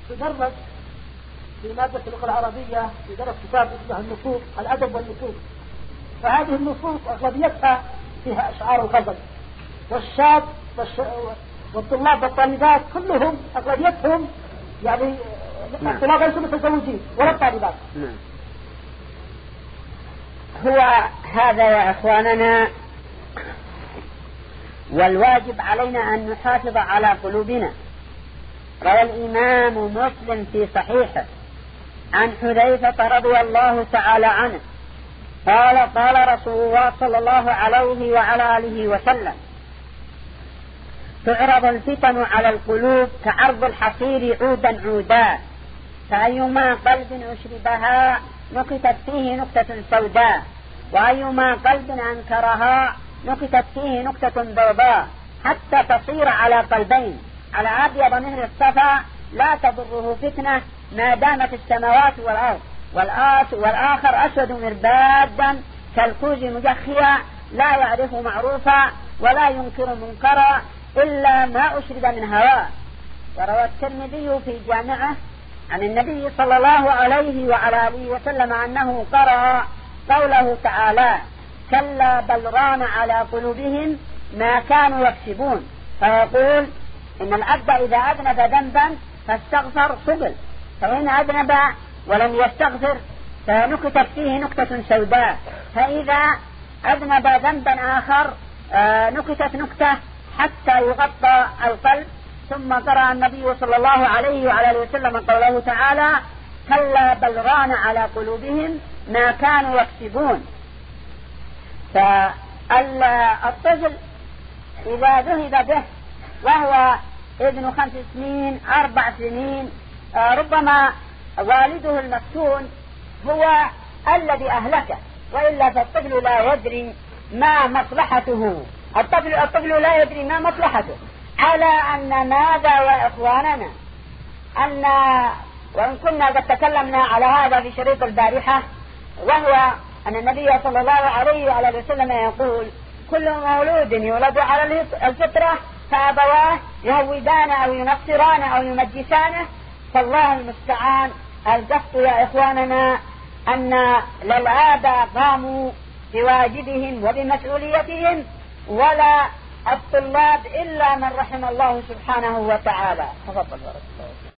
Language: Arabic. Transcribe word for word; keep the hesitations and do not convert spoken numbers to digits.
تدرس في مادة اللغة العربية يدرس كتاب اسمه النصوص، الأدب والنصوص، فهذه النصوص أغلبيتها فيها أشعار الغزل، والشاب والطلاب والطالبات كلهم أغلبيتهم يعني الطلاب ليسوا متزوجين ولا الطالبات. نعم. هو هذا يا إخواننا، والواجب علينا أن نحافظ على قلوبنا. روى الإمام مسلم في صحيحه عن حذيفة رضي الله تعالى عنه قال قال رسول الله صلى الله عليه وعلى آله وسلم: تعرض الفتن على القلوب كعرض الحصير عودا عودا، فأيما قلب أشربها نكتت فيه نكتة سوداء، وأيما قلب أنكرها نكتت فيه نكتة بيضاء، حتى تصير على قلبين، على أبيض مثل الصفا لا تضره فتنة ما دامت السماوات والأرض، والآخر أسود مربادا كالكوز مجخيا لا يعرف معروفا ولا ينكر منكرا إلا ما أشرب من هواه. وروى الترمذي في جامعه عن النبي صلى الله عليه وعلى آله وسلم أنه قرأ قوله تعالى: كلا بل ران على قلوبهم ما كانوا يكسبون، فيقول إن العبد إذا أذنب ذنبا فاستغفر قبل، فإن أذنب ولم يستغفر فنكتت فيه نكتة سوداء، فإذا أذنب ذنبا آخر نكتت نكتة حتى يغطى القلب. ثم قرأ النبي صلى الله عليه وعلى آله وسلم قوله تعالى: كلا بل ران على قلوبهم ما كانوا يكسبون. فالطفل إذا ذهب به وهو ابن خمس سنين أربع سنين ربما والده المفتون هو الذي أهلكه، وإلا فالطفل لا يدري ما مصلحته. الطفل الطفل لا يدري ما مصلحته، على أن ماذا يا إخواننا أن وإن كنا قد تكلمنا على هذا في شريط البارحة، وهو أن النبي صلى الله عليه وعلى وسلم يقول: كل مولود يولد على الفطرة فأبواه يهودان أو ينصران أو يمجسانه. فالله المستعان. القصد يا إخواننا أن للآباء قاموا بواجبهم وبمسؤوليتهم، ولا الطلاب إلا من رحم الله سبحانه وتعالى. تفضل.